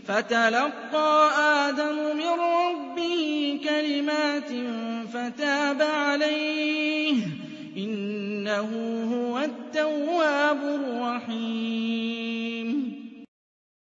فَتَلَقَّىٰ آدَمُ مِن رَّبِّهِ كَلِمَاتٍ فَتَابَ عَلَيْهِ ۚ إِنَّهُ هُوَ التَّوَّابُ الرَّحِيمُ